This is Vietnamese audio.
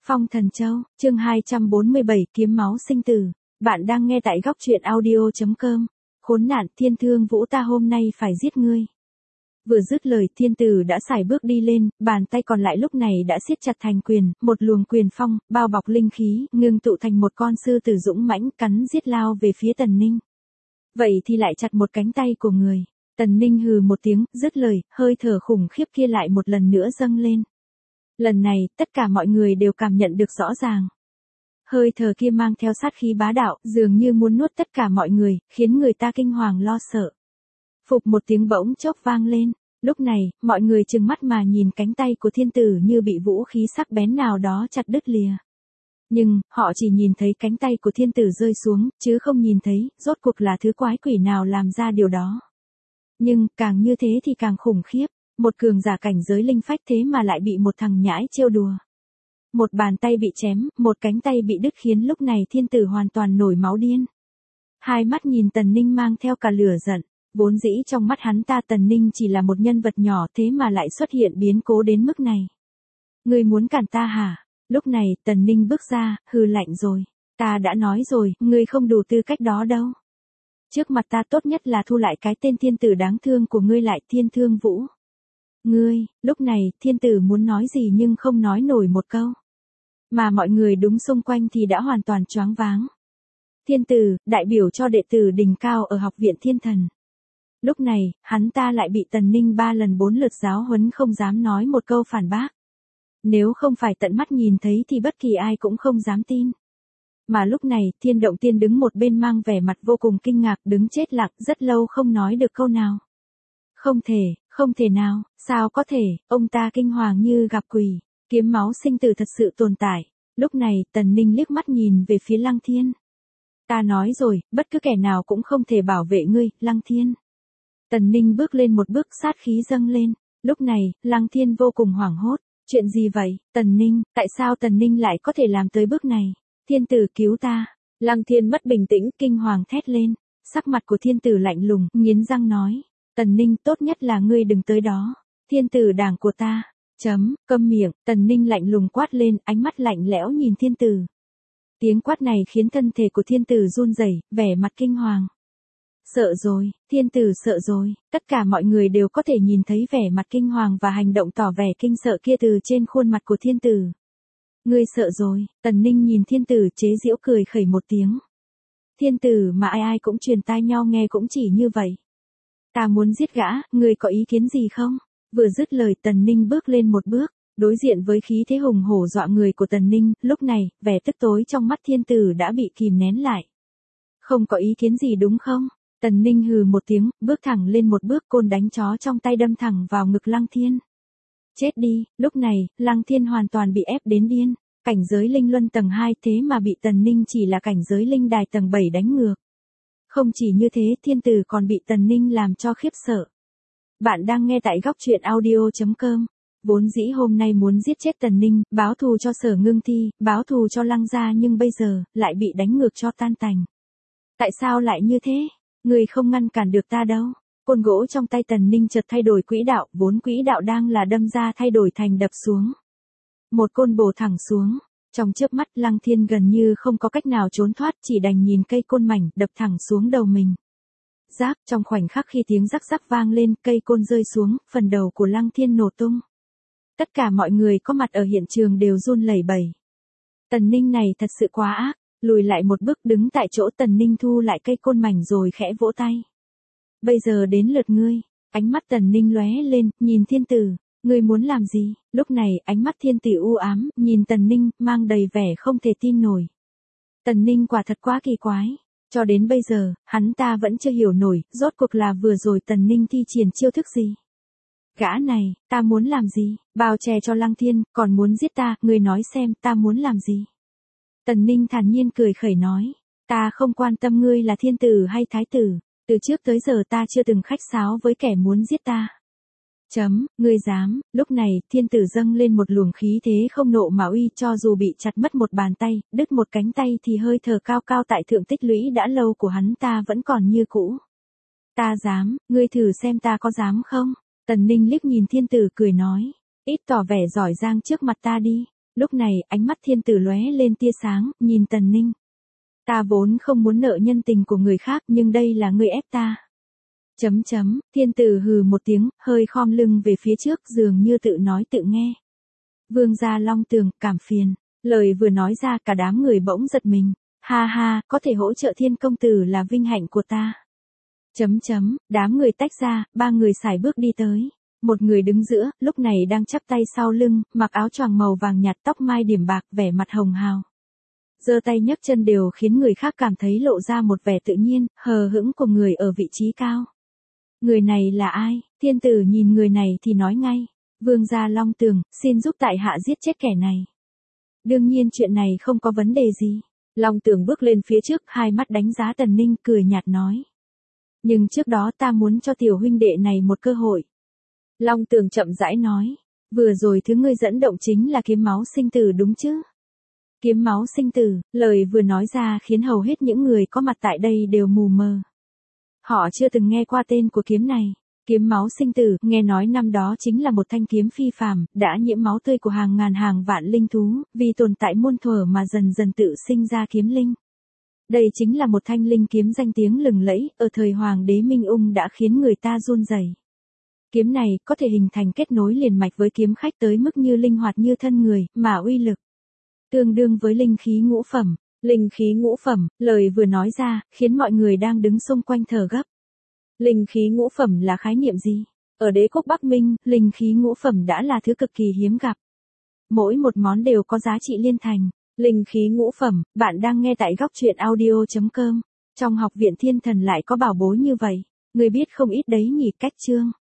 Phong Thần Châu, chương 247 kiếm máu sinh tử. Bạn đang nghe tại góc truyện audio.com. Khốn nạn, Thiên Thương Vũ, ta hôm nay phải giết ngươi. Vừa dứt lời, thiên tử đã sải bước đi lên, bàn tay còn lại lúc này đã siết chặt thành quyền, một luồng quyền phong, bao bọc linh khí, ngưng tụ thành một con sư tử dũng mãnh cắn giết lao về phía Tần Ninh. Vậy thì lại chặt một cánh tay của người. Tần Ninh hừ một tiếng, dứt lời, hơi thở khủng khiếp kia lại một lần nữa dâng lên. Lần này, tất cả mọi người đều cảm nhận được rõ ràng. Hơi thở kia mang theo sát khí bá đạo, dường như muốn nuốt tất cả mọi người, khiến người ta kinh hoàng lo sợ. Phụp một tiếng bỗng chốc vang lên. Lúc này, mọi người trừng mắt mà nhìn cánh tay của thiên tử như bị vũ khí sắc bén nào đó chặt đứt lìa. Nhưng, họ chỉ nhìn thấy cánh tay của thiên tử rơi xuống, chứ không nhìn thấy, rốt cuộc là thứ quái quỷ nào làm ra điều đó. Nhưng, càng như thế thì càng khủng khiếp. Một cường giả cảnh giới linh phách thế mà lại bị một thằng nhãi trêu đùa. Một bàn tay bị chém, một cánh tay bị đứt khiến lúc này thiên tử hoàn toàn nổi máu điên. Hai mắt nhìn Tần Ninh mang theo cả lửa giận. Vốn dĩ trong mắt hắn ta Tần Ninh chỉ là một nhân vật nhỏ thế mà lại xuất hiện biến cố đến mức này. Ngươi muốn cản ta hả? Lúc này Tần Ninh bước ra, hừ lạnh rồi. Ta đã nói rồi, ngươi không đủ tư cách đó đâu. Trước mặt ta tốt nhất là thu lại cái tên thiên tử đáng thương của ngươi lại, Thiên Thương Vũ. Ngươi, lúc này, thiên tử muốn nói gì nhưng không nói nổi một câu. Mà mọi người đúng xung quanh thì đã hoàn toàn choáng váng. Thiên tử, đại biểu cho đệ tử đỉnh cao ở học viện thiên thần. Lúc này, hắn ta lại bị Tần Ninh 3 lần 4 lượt giáo huấn không dám nói một câu phản bác. Nếu không phải tận mắt nhìn thấy thì bất kỳ ai cũng không dám tin. Mà lúc này, Thiên Động Tiên đứng một bên mang vẻ mặt vô cùng kinh ngạc, đứng chết lặng rất lâu không nói được câu nào. Không thể nào, sao có thể, ông ta kinh hoàng như gặp quỷ, kiếm máu sinh tử thật sự tồn tại. Lúc này, Tần Ninh liếc mắt nhìn về phía Lăng Thiên. Ta nói rồi, bất cứ kẻ nào cũng không thể bảo vệ ngươi, Lăng Thiên. Tần Ninh bước lên một bước, sát khí dâng lên. Lúc này, Lăng Thiên vô cùng hoảng hốt. Chuyện gì vậy, Tần Ninh, tại sao Tần Ninh lại có thể làm tới bước này? Thiên tử cứu ta. Lăng Thiên mất bình tĩnh, kinh hoàng thét lên. Sắc mặt của thiên tử lạnh lùng, nghiến răng nói. Tần Ninh, tốt nhất là ngươi đừng tới đó. Thiên tử đảng của ta. Câm miệng, Tần Ninh lạnh lùng quát lên, ánh mắt lạnh lẽo nhìn thiên tử. Tiếng quát này khiến thân thể của thiên tử run rẩy, vẻ mặt kinh hoàng. Sợ rồi, thiên tử sợ rồi, tất cả mọi người đều có thể nhìn thấy vẻ mặt kinh hoàng và hành động tỏ vẻ kinh sợ kia từ trên khuôn mặt của thiên tử. Ngươi sợ rồi, Tần Ninh nhìn thiên tử chế giễu cười khẩy một tiếng. Thiên tử mà ai ai cũng truyền tai nhau nghe cũng chỉ như vậy. Ta muốn giết gã, ngươi có ý kiến gì không? Vừa dứt lời Tần Ninh bước lên một bước, đối diện với khí thế hùng hổ dọa người của Tần Ninh, lúc này, vẻ tức tối trong mắt thiên tử đã bị kìm nén lại. Không có ý kiến gì đúng không? Tần Ninh hừ một tiếng, bước thẳng lên một bước, côn đánh chó trong tay đâm thẳng vào ngực Lăng Thiên. Chết đi, lúc này, Lăng Thiên hoàn toàn bị ép đến điên. Cảnh giới linh luân tầng 2 thế mà bị Tần Ninh chỉ là cảnh giới linh đài tầng 7 đánh ngược. Không chỉ như thế, thiên tử còn bị Tần Ninh làm cho khiếp sợ. Bạn đang nghe tại góc truyện audio.com. Vốn dĩ hôm nay muốn giết chết Tần Ninh, báo thù cho Sở Ngưng Thi, báo thù cho Lăng gia, nhưng bây giờ, lại bị đánh ngược cho tan tành. Tại sao lại như thế? Người không ngăn cản được ta đâu. Côn gỗ trong tay Tần Ninh chợt thay đổi quỹ đạo, vốn quỹ đạo đang là đâm ra thay đổi thành đập xuống. Một côn bổ thẳng xuống. Trong chớp mắt Lăng Thiên gần như không có cách nào trốn thoát, chỉ đành nhìn cây côn mảnh đập thẳng xuống đầu mình. Rác, trong khoảnh khắc khi tiếng rắc rắc vang lên, cây côn rơi xuống, phần đầu của Lăng Thiên nổ tung. Tất cả mọi người có mặt ở hiện trường đều run lẩy bẩy. Tần Ninh này thật sự quá ác, lùi lại một bước đứng tại chỗ. Tần Ninh thu lại cây côn mảnh rồi khẽ vỗ tay. Bây giờ đến lượt ngươi. Ánh mắt Tần Ninh lóe lên, nhìn thiên tử. Ngươi muốn làm gì? Lúc này, ánh mắt thiên tử u ám, nhìn Tần Ninh, mang đầy vẻ không thể tin nổi. Tần Ninh quả thật quá kỳ quái. Cho đến bây giờ, hắn ta vẫn chưa hiểu nổi, rốt cuộc là vừa rồi Tần Ninh thi triển chiêu thức gì. Gã này, ta muốn làm gì? Bao che cho Lăng Thiên, còn muốn giết ta, ngươi nói xem, ta muốn làm gì? Tần Ninh thản nhiên cười khẩy nói. Ta không quan tâm ngươi là thiên tử hay thái tử. Từ trước tới giờ ta chưa từng khách sáo với kẻ muốn giết ta. Ngươi dám, lúc này, thiên tử dâng lên một luồng khí thế không nộ mà uy, cho dù bị chặt mất một bàn tay, đứt một cánh tay thì hơi thở cao cao tại thượng tích lũy đã lâu của hắn ta vẫn còn như cũ. Ta dám, ngươi thử xem ta có dám không? Tần Ninh liếc nhìn thiên tử cười nói. Ít tỏ vẻ giỏi giang trước mặt ta đi. Lúc này, ánh mắt thiên tử lóe lên tia sáng, nhìn Tần Ninh. Ta vốn không muốn nợ nhân tình của người khác, nhưng đây là ngươi ép ta. Thiên tử hừ một tiếng, hơi khom lưng về phía trước, dường như tự nói tự nghe. Vương gia Long Tường, cảm phiền. Lời vừa nói ra, cả đám người bỗng giật mình. Ha ha, có thể hỗ trợ Thiên công tử là vinh hạnh của ta. Đám người tách ra, ba người sải bước đi tới. Một người đứng giữa, lúc này đang chắp tay sau lưng, mặc áo choàng màu vàng nhạt, tóc mai điểm bạc, vẻ mặt hồng hào. Giơ tay nhấc chân đều khiến người khác cảm thấy lộ ra một vẻ tự nhiên, hờ hững của người ở vị trí cao. Người này là ai? Thiên tử nhìn người này thì nói ngay. Vương gia Long Tường, xin giúp tại hạ giết chết kẻ này. Đương nhiên chuyện này không có vấn đề gì. Long Tường bước lên phía trước, hai mắt đánh giá Tần Ninh, cười nhạt nói. Nhưng trước đó ta muốn cho tiểu huynh đệ này một cơ hội. Long Tường chậm rãi nói. Vừa rồi thứ ngươi dẫn động chính là kiếm máu sinh tử đúng chứ? Kiếm máu sinh tử, lời vừa nói ra khiến hầu hết những người có mặt tại đây đều mù mờ. Họ chưa từng nghe qua tên của kiếm này. Kiếm máu sinh tử, nghe nói năm đó chính là một thanh kiếm phi phàm, đã nhiễm máu tươi của hàng ngàn hàng vạn linh thú, vì tồn tại muôn thuở mà dần dần tự sinh ra kiếm linh. Đây chính là một thanh linh kiếm danh tiếng lừng lẫy, ở thời Hoàng đế Minh Ung đã khiến người ta run rẩy. Kiếm này có thể hình thành kết nối liền mạch với kiếm khách tới mức như linh hoạt như thân người, mà uy lực tương đương với linh khí ngũ phẩm. Linh khí ngũ phẩm, lời vừa nói ra, khiến mọi người đang đứng xung quanh thở gấp. Linh khí ngũ phẩm là khái niệm gì? Ở đế quốc Bắc Minh, linh khí ngũ phẩm đã là thứ cực kỳ hiếm gặp. Mỗi một món đều có giá trị liên thành. Linh khí ngũ phẩm, bạn đang nghe tại góc truyện audio.com. Trong học viện thiên thần lại có bảo bối như vậy. Người biết không ít đấy nhỉ. Cách chương.